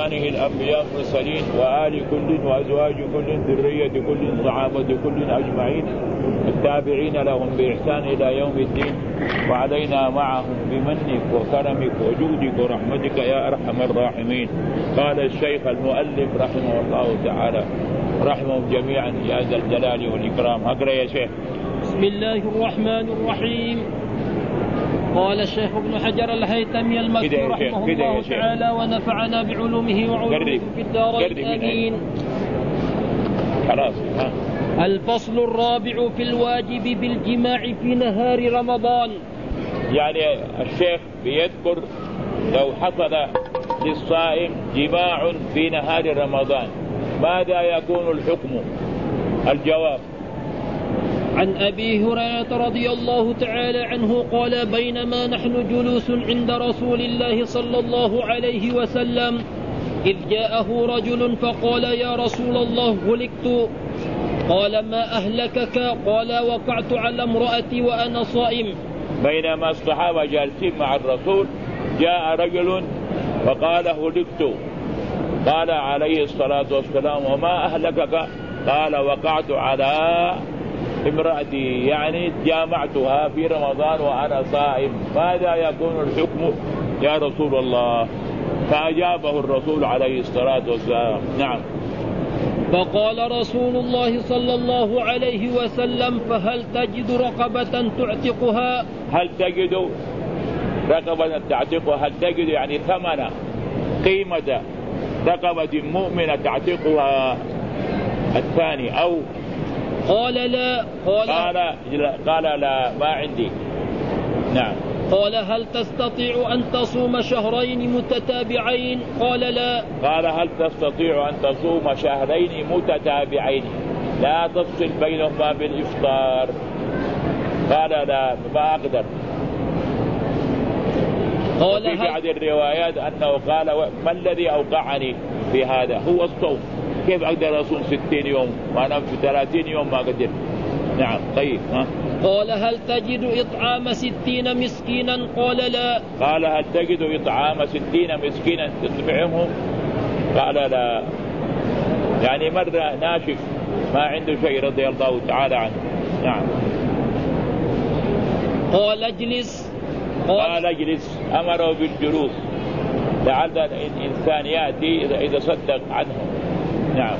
إخوانه الأنبياء المرسلين وآل كل وأزواج كل ذرية كل صحابة كل أجمعين التابعين لهم بإحسان إلى يوم الدين وعلينا معهم بمنك وكرمك وجودك ورحمتك يا أرحم الراحمين. قال الشيخ المؤلف رحمه الله تعالى رحمهم جميعا يا ذا الجلال والإكرام. أقرأ يا شيخ. بسم الله الرحمن الرحيم. قال الشيخ ابن حجر الهيثمي المكي رحمه الله تعالى ونفعنا بعلومه وعلومه في الدارين آمين. الفصل الرابع في الواجب بالجماع في نهار رمضان. يعني الشيخ بيذكر لو حصل للصائم جماع في نهار رمضان ماذا يكون الحكم؟ الجواب: عن أبي هريرة رضي الله تعالى عنه قال: بينما نحن جلوس عند رسول الله صلى الله عليه وسلم إذ جاءه رجل فقال: يا رسول الله هلكت. قال: ما أهلكك؟ قال: وقعت على امرأتي وأنا صائم. بينما الصحابة جالسين مع الرسول جاء رجل فقال: هلكت. قال عليه الصلاة والسلام: وما أهلكك؟ قال: وقعت على امرأتي، يعني جامعتها في رمضان وأنا صائم، ماذا يكون الحكم يا رسول الله؟ فأجابه الرسول عليه الصلاة والسلام: نعم. فقال رسول الله صلى الله عليه وسلم: فهل تجد رقبة تعتقها؟ هل تجد رقبة تعتقها؟ هل تجد يعني ثمن قيمة رقبة مؤمنة تعتقها؟ الثاني أو قال لا. قال لا ما عندي. نعم. قال: هل تستطيع أن تصوم شهرين متتابعين؟ قال لا. قال: هل تستطيع أن تصوم شهرين متتابعين لا تفصل بينهما بالإفطار؟ قال: لا ما أقدر. وفي بعض الروايات أنه قال: ما الذي أوقعني في هذا؟ هو الصوم، كيف أقدر أصوم 60 يوم وأنا في 30 يوم ما قدر. نعم. طيب. قال: هل تجد إطعام 60 مسكينا؟ قال: لا. قال: هل تجد إطعام 60 مسكينا تطعمهم؟ قال: لا. يعني مرة ناشف ما عنده شيء رضي الله تعالى عنه. نعم. قال: اجلس. قال: اجلس. أمره بالجلوس لعل الإنسان يأتي إذا صدق عنه. نعم.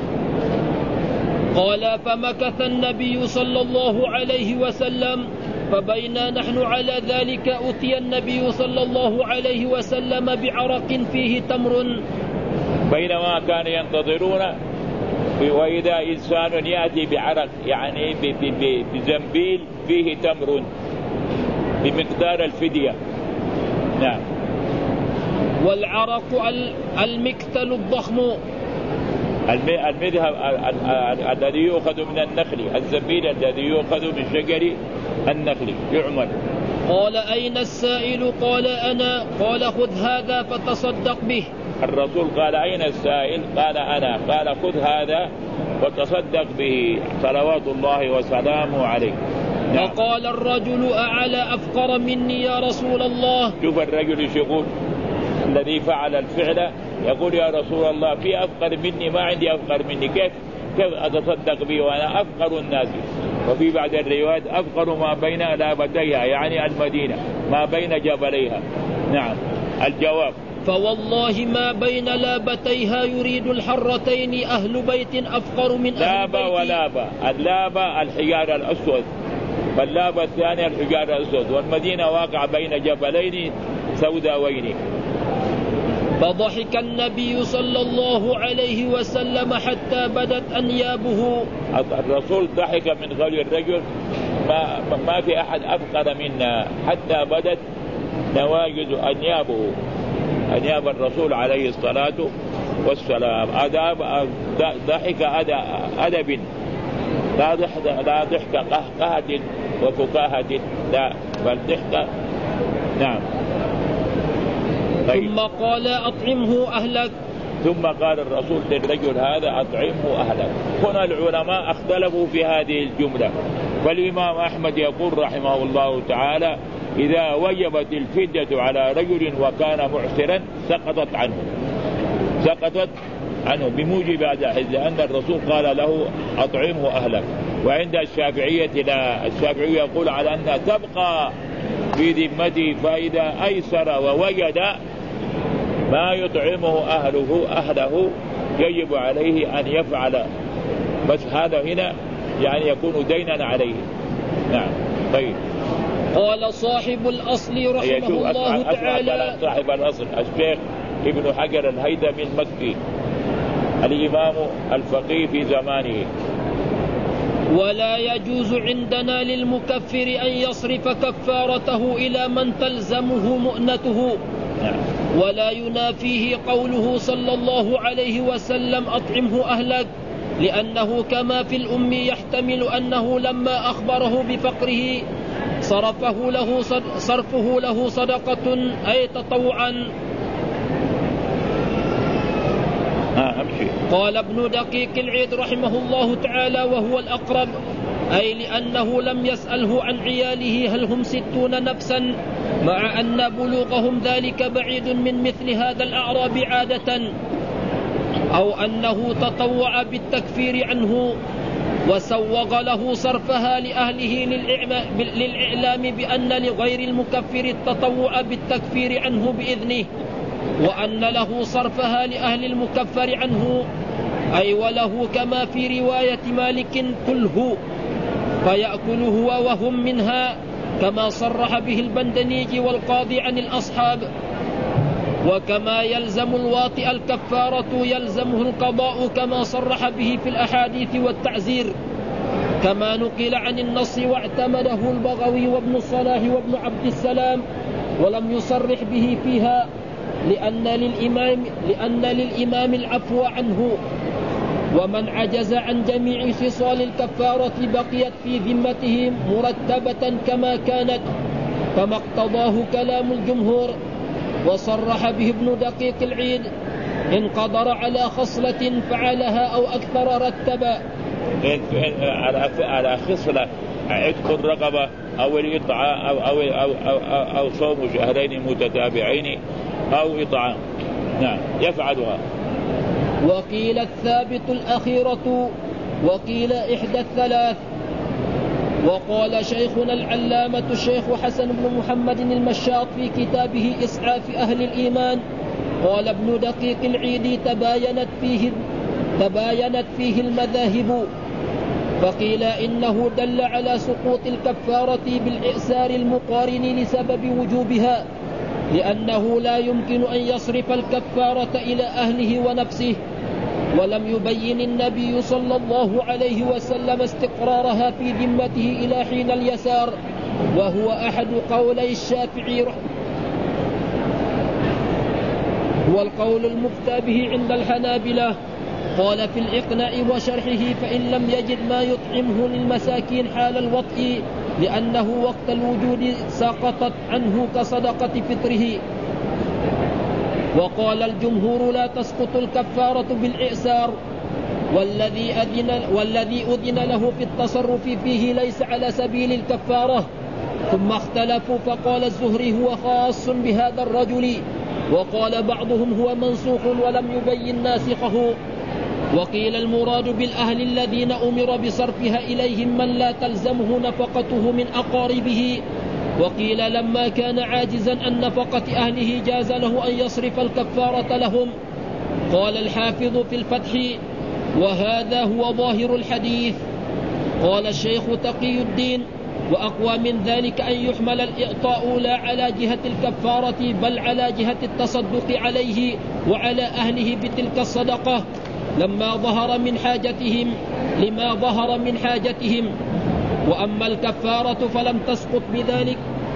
قال: فمكث النبي صلى الله عليه وسلم، فبينا نحن على ذلك أتي النبي صلى الله عليه وسلم بعرق فيه تمر. بينما كانوا ينتظرون وإذا إنسان يأتي بعرق يعني بزنبيل فيه تمر بمقدار الفدية. نعم. والعرق المكتل الضخم، المذهب الذي يؤخذ من النخل، الزنبيل الذي يؤخذ من شجر النخل يعمل. قال: أين السائل؟ قال: أنا. قال: خذ هذا فتصدق به. الرسول قال: أين السائل؟ قال: أنا. قال: خذ هذا وتصدق به صلوات الله وسلامه عليه. نعم. فقال الرجل: أعلى أفقر مني يا رسول الله. شوف الرجل يقول الذي فعل الفعل يقول: يا رسول الله في أفقر مني، ما عندي أفقر مني، كيف أتصدق به وأنا أفقر الناس؟ وفي بعض الروايات أفقر ما بين لابتيها يعني المدينة ما بين جبليها. نعم. الجواب: فوالله ما بين لابتيها يريد الحرتين أهل بيت أفقر من أهل بيتي. لابا ولابا، اللابا الحجار الأسود واللابا الثاني الحجار الأسود، والمدينة واقع بين جبلين سوداوين. فضحك النبي صلى الله عليه وسلم حتى بدت أنيابه. الرسول ضحك من قول الرجل: ما في أحد أفقر منا، حتى بدت نواجذ أنيابه، أنياب الرسول عليه الصلاة والسلام. ضحك أدب، لا ضحك قهقهة وفكاهة، لا بل ضحك. نعم. ثم قال: أطعمه أهلك. ثم قال الرسول للرجل هذا: أطعمه أهلك. هنا العلماء اختلفوا في هذه الجملة، فالإمام أحمد يقول رحمه الله تعالى: إذا وجبت الفدية على رجل وكان معسرا سقطت عنه. سقطت عنه بموجب هذا الحديث، لأن الرسول قال له أطعمه أهلك. وعند الشافعية لا، الشافعي يقول على أنها تبقى في ذمته، فإذا أيسر ووجد ما يطعمه أهله يجب عليه أن يفعل، بس هذا هنا يعني يكون دينا عليه. نعم. طيب. قال صاحب الأصل رحمه الله تعالى، صاحب الأصل الشيخ ابن حجر الهيثمي المكي الإمام الفقيه في زمانه: ولا يجوز عندنا للمكفر أن يصرف كفارته إلى من تلزمه مؤنته. ولا ينافيه قوله صلى الله عليه وسلم أطعمه أهلك، لأنه كما في الأم يحتمل أنه لما أخبره بفقره صرفه له صدقة أي تطوعا. قال ابن دقيق العيد رحمه الله تعالى وهو الأقرب، أي لأنه لم يسأله عن عياله هل هم 60 نفسا، مع أن بلوغهم ذلك بعيد من مثل هذا الأعراب عادة، أو أنه تطوع بالتكفير عنه وسوغ له صرفها لأهله للإعلام بأن لغير المكفر التطوع بالتكفير عنه بإذنه، وأن له صرفها لأهل المكفر عنه، أي وله كما في رواية مالك كله فيأكل هو وهم منها، كما صرح به البندنيج والقاضي عن الأصحاب. وكما يلزم الواطئ الكفارة يلزمه القضاء، كما صرح به في الأحاديث والتعزير، كما نقل عن النص واعتمده البغوي وابن الصلاح وابن عبد السلام، ولم يصرح به فيها لأن للإمام العفو عنه. ومن عجز عن جميع خصال الكفارة بقيت في ذمته مرتبة كما كانت، كما اقتضاه كلام الجمهور. وصرح به ابن دقيق العيد: إن قدر على خصلة فعلها أو أكثر رتبا. على خصلة عتق الرقبة أو الإطعام أو صوم شهرين متتابعين أو إطعام، نعم يفعلها. وقيل الثابت الأخيرة، وقيل إحدى الثلاث. وقال شيخنا العلامة الشيخ حسن بن محمد المشاط في كتابه إسعاف أهل الإيمان، قال ابن دقيق العيد: تباينت فيه المذاهب، فقيل إنه دل على سقوط الكفارة بالإعسار المقارن لسبب وجوبها، لأنه لا يمكن أن يصرف الكفارة إلى أهله ونفسه، ولم يبين النبي صلى الله عليه وسلم استقرارها في ذمته إلى حين اليسار، وهو أحد قولي الشافعي، هو القول المفتى به عند الحنابلة. قال في الإقناع وشرحه: فإن لم يجد ما يطعمه للمساكين حال الوطء، لأنه وقت الوجود سقطت عنه كصدقة فطره. وقال الجمهور: لا تسقط الكفارة بالإعسار، والذي أذن له في التصرف فيه ليس على سبيل الكفارة. ثم اختلفوا، فقال الزهري: هو خاص بهذا الرجل، وقال بعضهم: هو منسوخ ولم يبين ناسخه. وقيل المراد بالأهل الذين أمر بصرفها إليهم من لا تلزمه نفقته من أقاربه. وقيل لما كان عاجزا عن نفقة أهله جاز له أن يصرف الكفارة لهم. قال الحافظ في الفتح: وهذا هو ظاهر الحديث. قال الشيخ تقي الدين: وأقوى من ذلك أن يحمل الإعطاء لا على جهة الكفارة بل على جهة التصدق عليه وعلى أهله بتلك الصدقة لما ظهر من حاجتهم. وأما الكفارة فلم تسقط بذلك،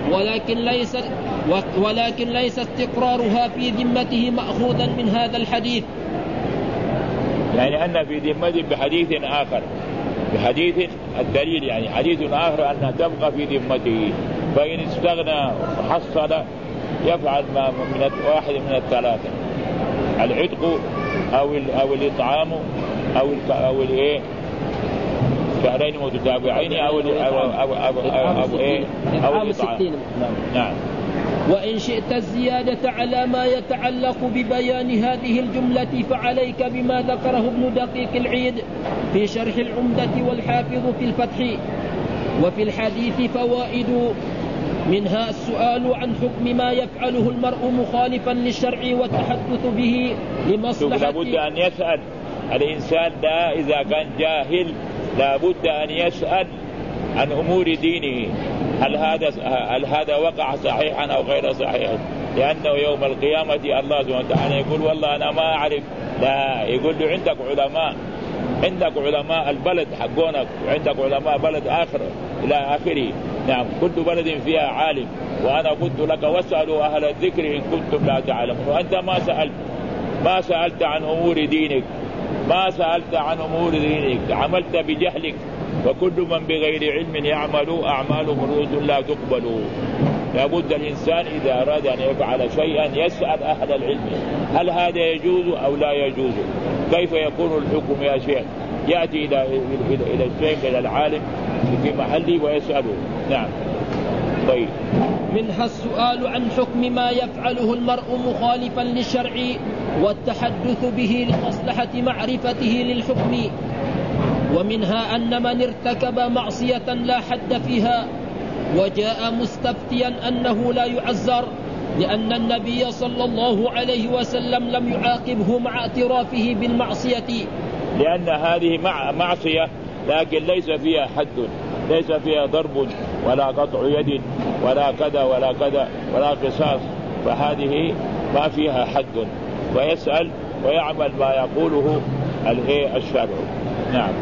ولكن ليس استقرارها في ذمته مأخوذا من هذا الحديث، يعني أن في ذمته بحديث آخر، بحديث الدليل، يعني حديث آخر أنها تبقى في ذمته، فإن استغنى وحصل يفعل ما من واحد من الثلاثة: العتق أو الإطعام أو الإيه شهرين متتابعين أو الإطعام. نعم. وإن شئت الزيادة على ما يتعلق ببيان هذه الجملة فعليك بما ذكره ابن دقيق العيد في شرح العمدة والحافظ في الفتح. وفي الحديث فوائد، منها السؤال عن حكم ما يفعله المرء مخالفا للشرع والتحدث به لمصلحة. لابد أن يسأل الإنسان ده إذا كان جاهل، لابد أن يسأل عن أمور دينه، هل هذا وقع صحيحا أو غير صحيح، لأنه يوم القيامة الله سبحانه وتعالى يقول والله أنا ما أعرف. لا، يقول له عندك علماء البلد حقونك، وعندك علماء بلد آخر إلى آخره. نعم، كل بلد فيها عالم، وأنا قلت لك واسألوا أهل الذكر إن كنتم لا تعلمون. وأنت ما سألت عن أمور دينك، عملت بجهلك. وكل من بغير علم يعمل أعمالهم رؤوس لا تقبل. لابد الإنسان إذا أراد أن يفعل شيئا يسأل أهل العلم، هل هذا يجوز أو لا يجوز؟ كيف يكون الحكم يا شيخ؟ يأتي إلى الشيخ، إلى العالم في محله ويسأله. نعم. طيب، منها السؤال عن حكم ما يفعله المرء مخالفا للشرع والتحدث به لمصلحة معرفته للحكم. ومنها أن من ارتكب معصية لا حد فيها وجاء مستفتيا أنه لا يعزر، لأن النبي صلى الله عليه وسلم لم يعاقبه مع اعترافه بالمعصية، لأن هذه معصية لكن ليس فيها حد، ليس فيها ضرب ولا قطع يد ولا كذا ولا كذا ولا قصاص، فهذه ما فيها حد، ويسأل ويعمل ما يقوله الشرع. نعم.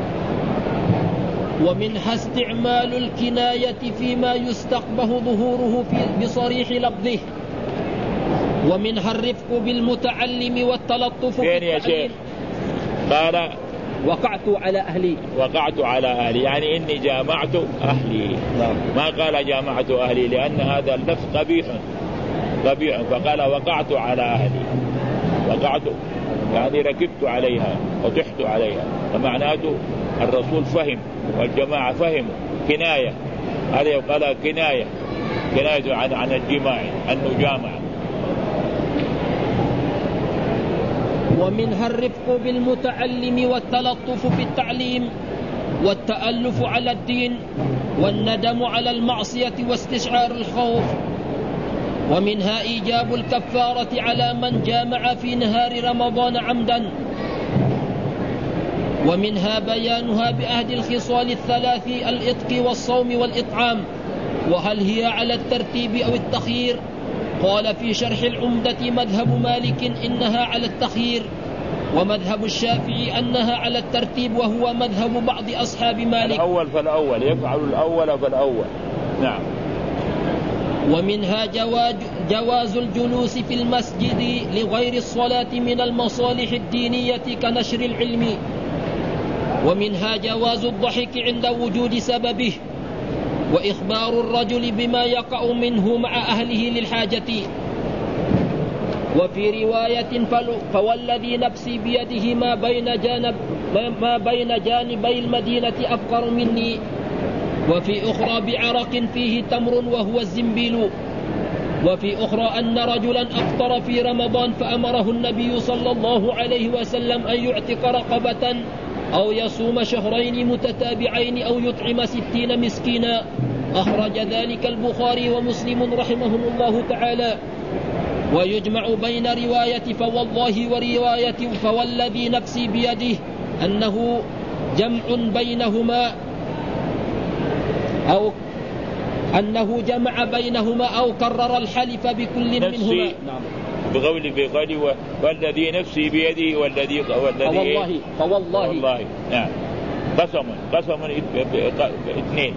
ومنها استعمال الكناية فيما يستقبه ظهوره بصريح لفظه. ومنها الرفق بالمتعلم والتلطف فين يا شيخ؟ قال وقعت على أهلي، يعني إني جامعت أهلي. ما قال جامعت أهلي، لأن هذا اللفظ قبيح، فقال وقعت على أهلي. وقعت يعني ركبت عليها وطحت عليها، فمعناته الرسول فهم والجماعة فهموا كناية. هذا يقال كناية عن الجماع، أنه جامع. ومنها الرفق بالمتعلم والتلطف في التعليم والتألف على الدين والندم على المعصية واستشعار الخوف. ومنها إيجاب الكفارة على من جامع في نهار رمضان عمدا. ومنها بيانها بأحد الخصال الثلاث: الإتق والصوم والإطعام. وهل هي على الترتيب أو التخيير؟ قال في شرح العمدة مذهب مالك إنها على التخيير، ومذهب الشافعي أنها على الترتيب، وهو مذهب بعض أصحاب مالك. الأول فالأول، يفعل الأول فالأول. نعم. ومنها جواز الجلوس في المسجد لغير الصلاة من المصالح الدينية كنشر العلم. ومنها جواز الضحك عند وجود سببه، وإخبار الرجل بما يقع منه مع أهله للحاجة. وفي رواية فوالذي نفسي بيده ما بين جانبي المدينة أفقر مني. وفي أخرى بعرق فيه تمر وهو الزنبيل. وفي أخرى أن رجلا أفطر في رمضان فأمره النبي صلى الله عليه وسلم أن يعتق رقبة أو يصوم شهرين متتابعين أو يطعم 60 مسكينا. أخرج ذلك البخاري ومسلم رحمهم الله تعالى. ويجمع بين رواية فوالله ورواية فوالذي نفسي بيده أنه جمع بينهما، أو أنه جمع بينهما أو كرر الحلف بكل منهما. بقول والذي نفسي بيده والذي فوالله. نعم. قسم اثنين.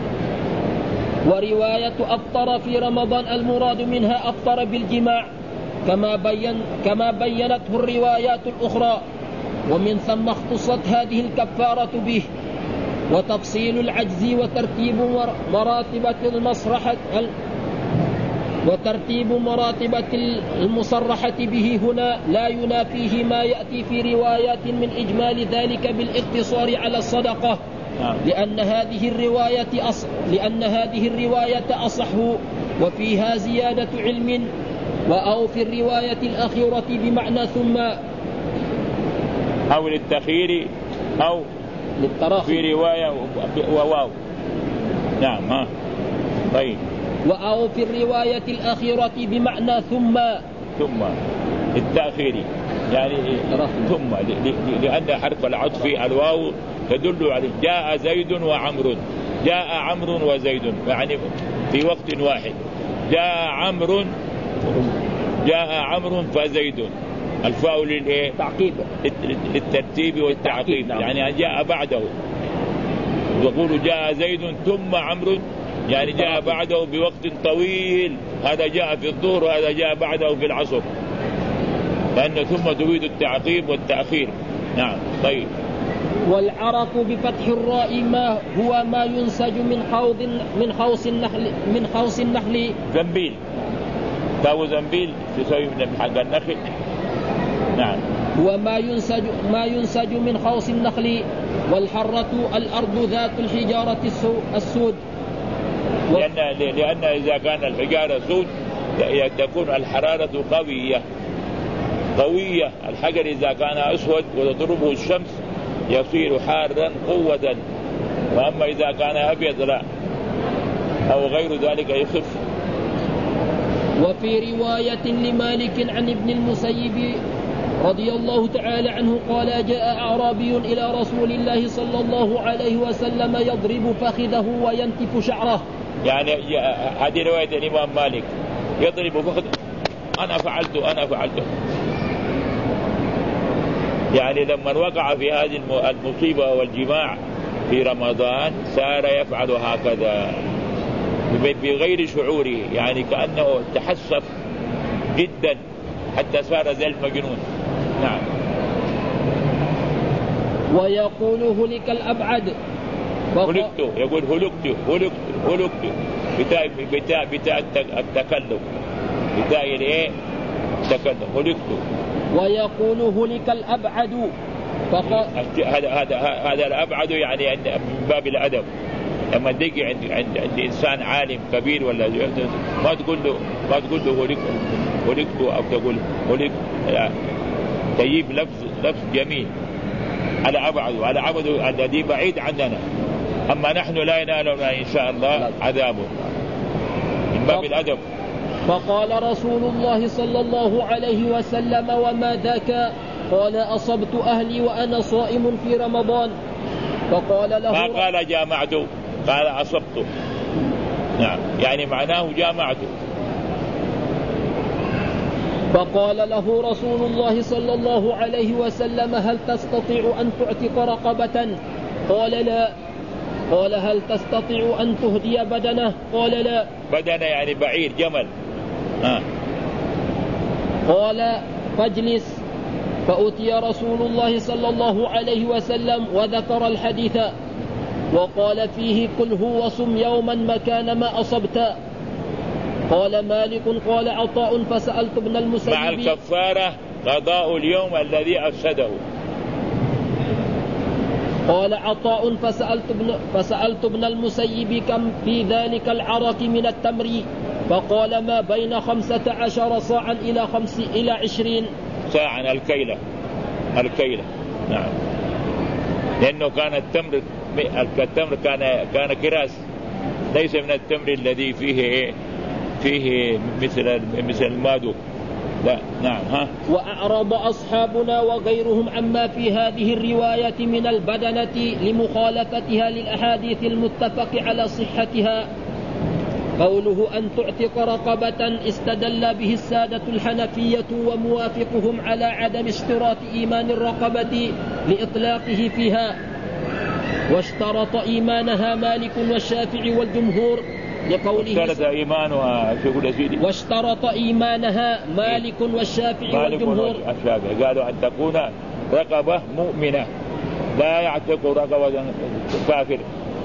ورواية أفطر في رمضان المراد منها أفطر بالجماع كما بينته الروايات الأخرى، ومن ثم اختصت هذه الكفارة به. وتفصيل العجز وترتيب مراتبة المصرحة به هنا لا ينافيه ما يأتي في روايات من إجمال ذلك بالاقتصار على الصدقة، لأن هذه الرواية أصح وفيها زيادة علم. أو في الرواية الأخيرة بمعنى ثم، أو للتخيير أو للتراخي في رواية وواو. نعم. طيب. أو في الرواية الأخيرة بمعنى ثم التأخير يعني ثم، لأن حرف العطف الواو تدل على جاء زيد وعمر، جاء عمرو وزيد، يعني في وقت واحد. جاء عمرو فزيد، الفاء للترتيب والتعقيب، يعني جاء بعده. يقول جاء زيد ثم عمرو، يعني جاء بعده بوقت طويل، هذا جاء في الظهر وهذا جاء بعده في العصر، لأن ثم تريد التعقيب والتأخير. نعم. طيب. والعرق بفتح الراء ما هو ما ينسج من خوص النخل زنبيل، تاو زنبيل تسوي من حق النخل. نعم. هو ما ينسج من خوص النخل. والحرة الأرض ذات الحجارة السود، لأن إذا كان الحجارة سود تكون الحرارة قوية. الحجر إذا كان أسود وتضربه الشمس يصير حارا قوة، وأما إذا كان أبيض لا، أو غير ذلك يخف. وفي رواية لمالك عن ابن المسيب رضي الله تعالى عنه قال: جاء أعرابي إلى رسول الله صلى الله عليه وسلم يضرب فخذه وينتف شعره. يعني هذه رواية الإمام مالك، يضرب فخذ، أنا فعلت. يعني لما وقع في هذه المصيبة والجماع في رمضان صار يفعل هكذا بغير شعوره، يعني كأنه تحسف جدا حتى صار زي المجنون. نعم. ويقول هلك الأبعد، يقول هلكت بتاء التكلم، بتاء التكلم، هلكت. ويقول هلك الأبعد، هذا الأبعد يعني من باب الأدب. لما تيجي عند إنسان عالم كبير ولا ما تقول له هلكت أو تقول هلك، تجيب لفظ جميل. على عبد الذي بعيد عننا، أما نحن لا ينالنا إن شاء الله عذابه، من باب الأدب. فقال رسول الله صلى الله عليه وسلم: وما ذاك؟ قال: أصبت أهلي وأنا صائم في رمضان. فقال له، ما قال جامعت، قال أصبت. نعم، يعني معناه جامعت. فقال له رسول الله صلى الله عليه وسلم: هل تستطيع أن تعتق رقبة؟ قال: لا. قال: هل تستطيع أن تهدي بدنه؟ قال: لا. بدنه يعني بعير، جمل. قال: فاجلس. فأتي رسول الله صلى الله عليه وسلم وذكر الحديث وقال فيه: قل هو صم يوما مكان ما أصبت. قال مالك: قال عطاء: فسألت ابن المسيب. مع الكفارة قضاء اليوم الذي أفسده. قال عطاء: فسألت ابن المسيب كم في ذلك العرق من التمر؟ فقال: ما بين 15 صاعا إلى 20 صاعا، الكيلة. نعم، لأنه كان التمر كان كراس، ليس من التمر الذي فيه مثل المادو، لا. نعم. وأعرض أصحابنا وغيرهم عما في هذه الرواية من البدنة لمخالفتها للأحاديث المتفق على صحتها. قوله أن تعتق رقبة استدل به السادة الحنفية وموافقهم على عدم اشتراط إيمان الرقبة لإطلاقه فيها، واشترط إيمانها مالك والشافعي والجمهور لقوله واشترط إيمانها مالك والشافعي والجمهور، قالوا أن تكون رقبة مؤمنة، لا يعتق رقبة كافر،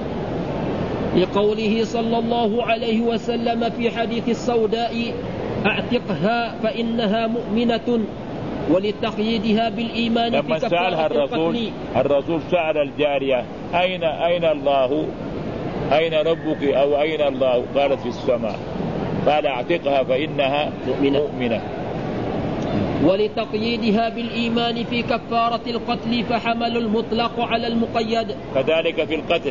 لقوله صلى الله عليه وسلم في حديث السوداء: اعتقها فإنها مؤمنة، ولتقييدها بالإيمان. لما سألها الرسول سأل الجارية: أين الله؟ أين ربك؟ أو أين الله؟ قالت: في السماء. قال اعتقها فإنها مؤمنة. ولتقييدها بالإيمان في كفارة القتل فحمل المطلق على المقيد. كذلك في القتل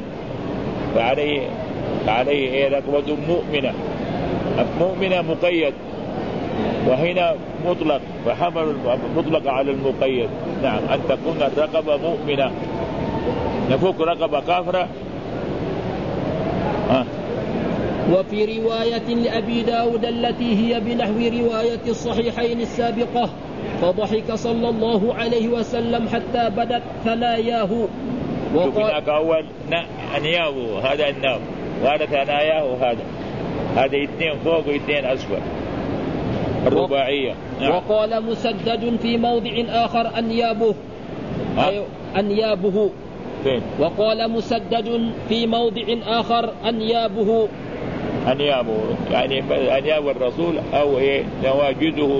فعليه رقبة مؤمنة مقيد، وهنا مطلق فحمل المطلق على المقيد. نعم، أن تكون الرقبة مؤمنة، نفك رقبة كافرة. وفي رواية لأبي داود التي هي بنحو رواية الصحيحين السابقة: فضحك صلى الله عليه وسلم حتى بدت ثناياه. هناك أول أنياه، هذا الناب، وهذا ثناياه، هذا اثنين فوق واثنين أسفل، الرباعية. وقال مسدد في موضع آخر أنيابه. فين؟ وقال مسدد في موضع آخر أنيابه، يعني أنياب الرسول أو نواجذه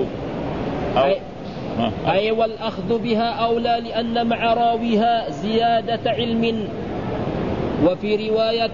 أي والأخذ بها أولى لأن مع راويها زيادة علم. وفي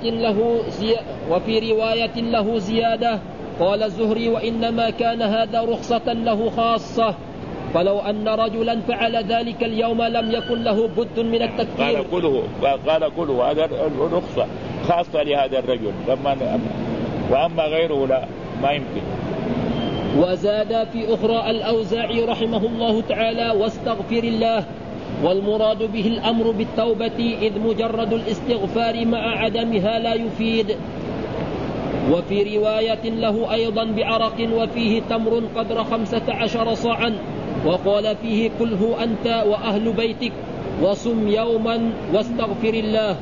رواية له زيادة. قال الزهري: وإنما كان هذا رخصة له خاصة، فلو أن رجلا فعل ذلك اليوم لم يكن له بد من التكفير. قال كله هذا رخصة خاصة لهذا الرجل، وأما غيره لا، ما يمكن. وزاد في أخرى الأوزاعي رحمه الله تعالى: واستغفر الله، والمراد به الأمر بالتوبة، إذ مجرد الاستغفار مع عدمها لا يفيد. وفي رواية له أيضا بعرق وفيه تمر قدر 15 صاعا، وقال فيه: كله أنت وأهل بيتك، وصم يوما واستغفر الله.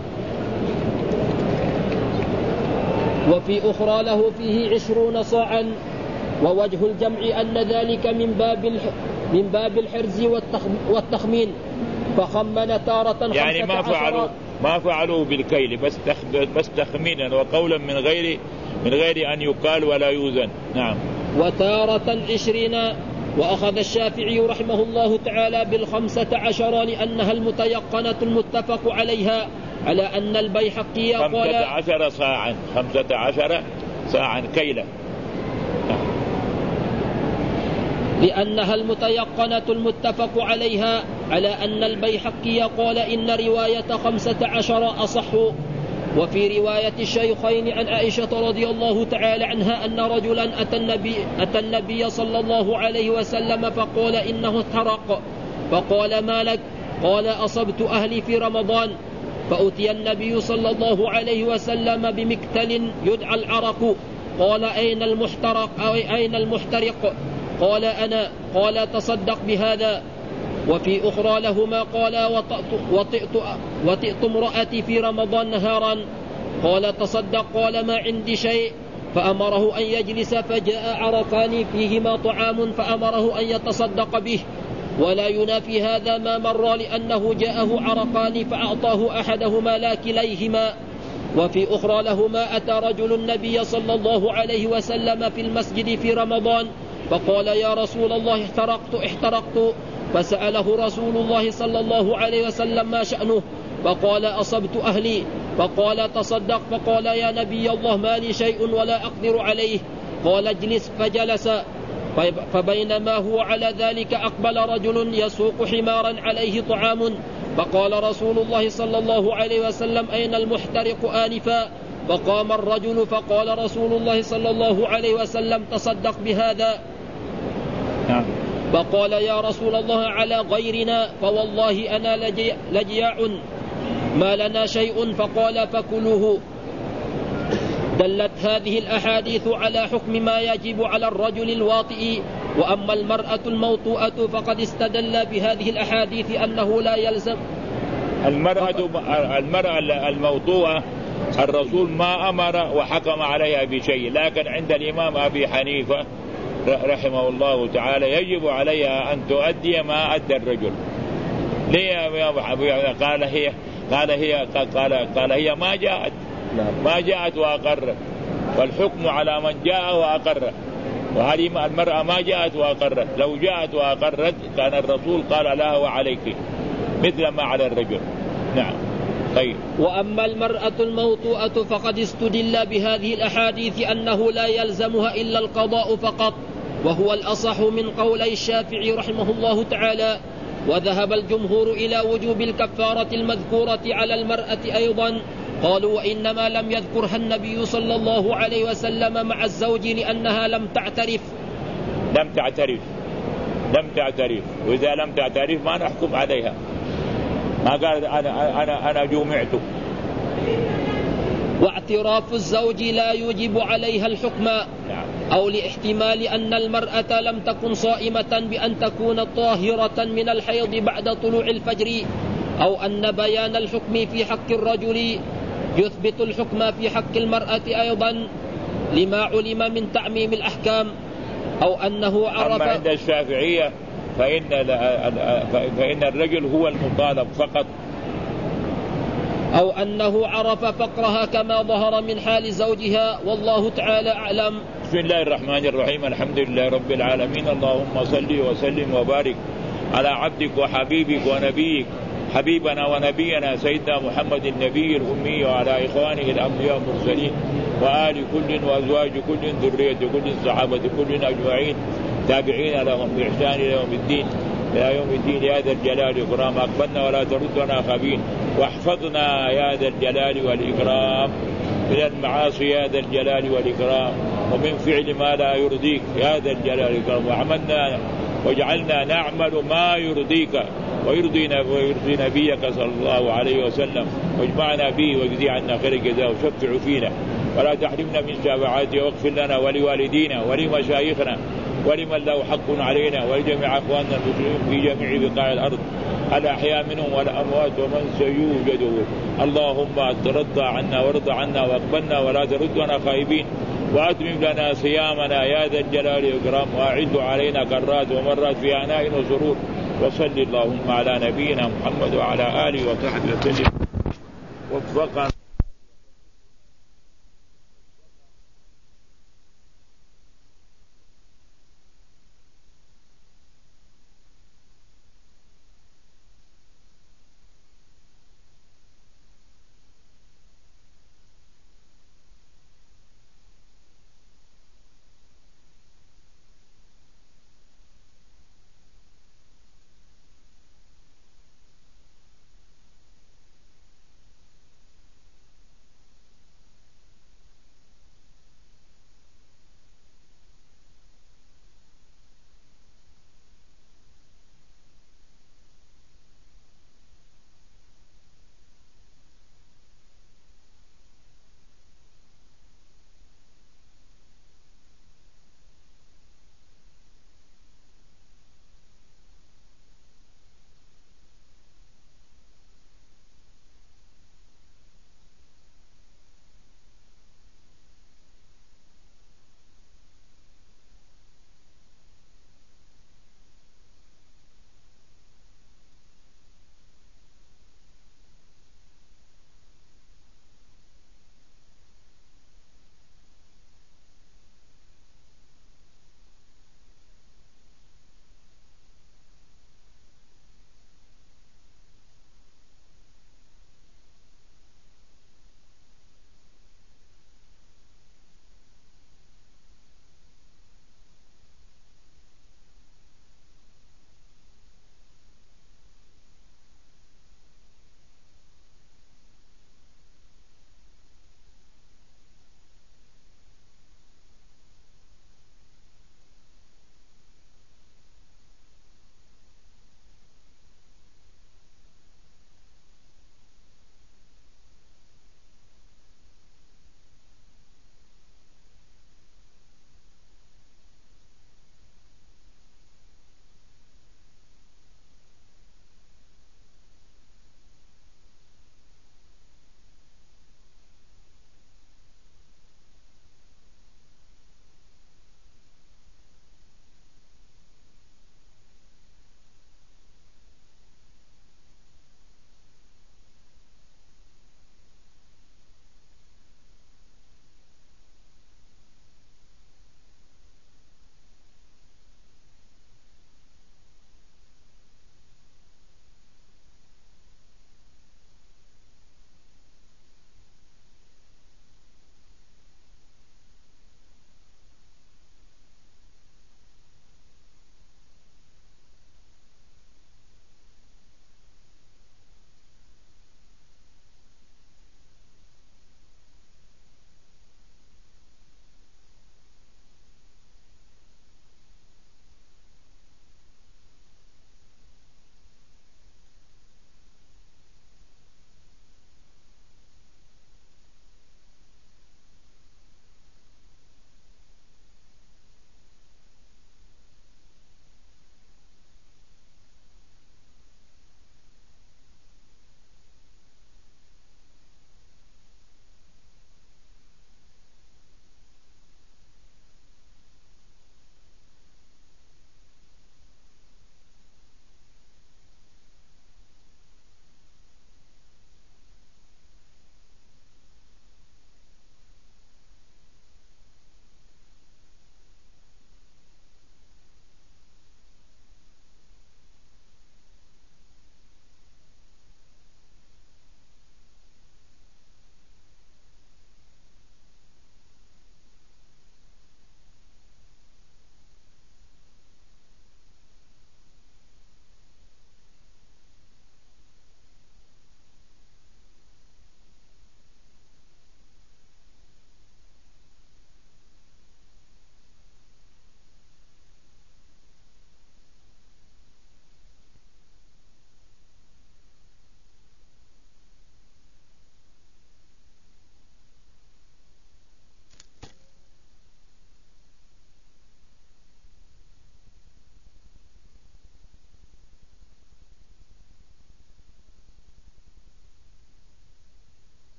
وفي أخرى له فيه 20 صاعا. ووجه الجمع أن ذلك من باب الحرز والتخمين، فخمن تارة يعني ما فعلوا بالكيل، بس تخمينا وقولا من غير أن يقال ولا يوزن. نعم. وتارة 20. وأخذ الشافعي رحمه الله تعالى 15 لأنها المتيقنة المتفق عليها، على أن البيحقي قال 15 صاعا، 15 صاعا كيلا، لأنها المتيقنة المتفق عليها، على أن البيحقي قال إن رواية 15 أصح. وفي رواية الشيخين عن عائشة رضي الله تعالى عنها أن رجلا أتى النبي صلى الله عليه وسلم فقال إنه احترق، فقال: ما لك؟ قال: أصبت أهلي في رمضان. فأتي النبي صلى الله عليه وسلم بمكتل يدعى العرق. قال: أين المحترق أو أين المحترق؟ قال: أنا. قال: تصدق بهذا. وفي أخرى لهما قال: وطئت امرأتي في رمضان نهارا. قال: تصدق. قال: ما عندي شيء. فأمره أن يجلس، فجاء عرقان فيهما طعام فأمره أن يتصدق به. ولا ينافي هذا ما مر، لأنه جاءه عرقان فأعطاه أحدهما لا كليهما. وفي أخرى لهما أتى رجل النبي صلى الله عليه وسلم في المسجد في رمضان فقال: يا رسول الله احترقت. فسأله رسول الله صلى الله عليه وسلم ما شأنه؟ فقال: أصبت أهلي. فقال: تصدق. فقال: يا نبي الله ما لي شيء ولا أقدر عليه. قال: اجلس. فجلس. فبينما هو على ذلك أقبل رجل يسوق حمارا عليه طعام، فقال رسول الله صلى الله عليه وسلم: أين المحترق آنفا؟ فقام الرجل فقال رسول الله صلى الله عليه وسلم: تصدق بهذا. فقال: يا رسول الله على غيرنا، فوالله أنا لجياع ما لنا شيء. فقال: فكلوه. دلت هذه الأحاديث على حكم ما يجب على الرجل الواطئ. وأما المرأة الموطوءة فقد استدل بهذه الأحاديث أنه لا يلزم. المرأة الموطوءة الرسول ما أمر وحكم عليها بشيء، لكن عند الإمام أبي حنيفة رحمه الله تعالى يجب عليها أن تؤدي ما أدى الرجل. ليه قال هي ما جاءت وأقرت، والحكم على من جاء وأقر. وهذه المرأة ما جاءت وأقرت، لو جاءت وأقرت كان الرسول قال لها: وعليك مثل ما على الرجل. نعم. طيب. وأما المرأة الموطوءة فقد استدل بهذه الأحاديث أنه لا يلزمها إلا القضاء فقط، وهو الأصح من قولي الشافعي رحمه الله تعالى. وذهب الجمهور إلى وجوب الكفارة المذكورة على المرأة أيضا، قالوا وإنما لم يذكرها النبي صلى الله عليه وسلم مع الزوج لأنها لم تعترف. وإذا لم تعترف ما نحكم عليها، ما قال أنا جمعت. واعتراف الزوج لا يوجب عليها الحكم، أو لاحتمال أن المرأة لم تكن صائمة بأن تكون طاهرة من الحيض بعد طلوع الفجر، أو أن بيان الحكم في حق الرجل يثبت الحكم في حق المرأة أيضا لما علم من تعميم الأحكام، أو أنه عرف. أما عند الشافعية فإن الرجل هو المطالب فقط، أو أنه عرف فقرها كما ظهر من حال زوجها، والله تعالى أعلم. بسم الله الرحمن الرحيم، الحمد لله رب العالمين، اللهم صل وسلم وبارك على عبدك وحبيبك ونبيك، حبيبنا ونبينا سيدنا محمد النبي الأمي، وعلى إخوانه الأنبياء المرسلين، وآل كل وأزواج كل ذرية كل صحابة كل أجمعين، تابعين لهم بإحسان إلى يوم الدين يا ذا الجلال والإكرام. أقبلنا ولا تردنا خابين، واحفظنا يا ذا الجلال والإكرام من المعاصي يا ذا الجلال والإكرام، ومن فعل ما لا يرضيك يا ذا الجلال والإكرام، وعملنا واجعلنا نعمل ما يرضيك ويرضي نبيك صلى الله عليه وسلم، واجمعنا به واجزي عنا خير الجزاء، وشفع فينا ولا تحرمنا من شفاعته، واغفر لنا ولوالدينا ولمشايخنا ولمن له حق علينا ولجميع أخواننا المسلمين في جميع بقاع الأرض الأحياء منهم والأموات ومن سيوجد. اللهم ترضى عنا وارضى عنا واقبلنا ولا تردنا خائبين، وأتمم لنا صيامنا يا ذا الجلال والإكرام، وأعد علينا كرات ومرات في عناء وسرور. وصل اللهم على نبينا محمد وعلى آله وصحبه وسلم. وفقنا